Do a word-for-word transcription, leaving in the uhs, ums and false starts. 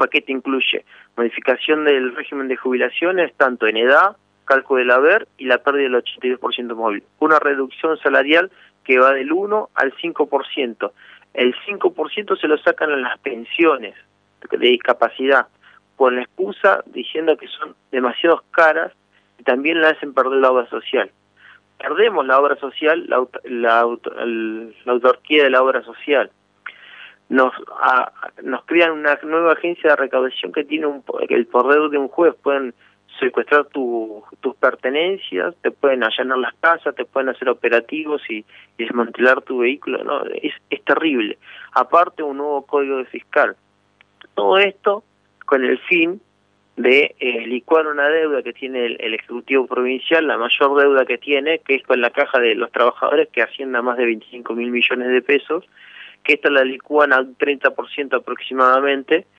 paquete incluye modificación del régimen de jubilaciones, tanto en edad, cálculo del haber y la pérdida del ochenta y dos por ciento móvil. Una reducción salarial que va del uno al cinco por ciento. El cinco por ciento se lo sacan en las pensiones de discapacidad, con la excusa diciendo que son demasiado caras y también la hacen perder la obra social. Perdemos la obra social, la, la, la autarquía de la obra social. Nos a, nos crean una nueva agencia de recaudación que tiene un, el poder de un juez. Pueden secuestrar tu, tus pertenencias, te pueden allanar las casas, te pueden hacer operativos y, y desmantelar tu vehículo. No, es, es terrible. Aparte, un nuevo código fiscal. Todo esto con el fin de eh, licuar una deuda que tiene el, el Ejecutivo Provincial, la mayor deuda que tiene, que es con la caja de los trabajadores, que asciende a más de veinticinco mil millones de pesos, que esta la licúan al treinta por ciento aproximadamente,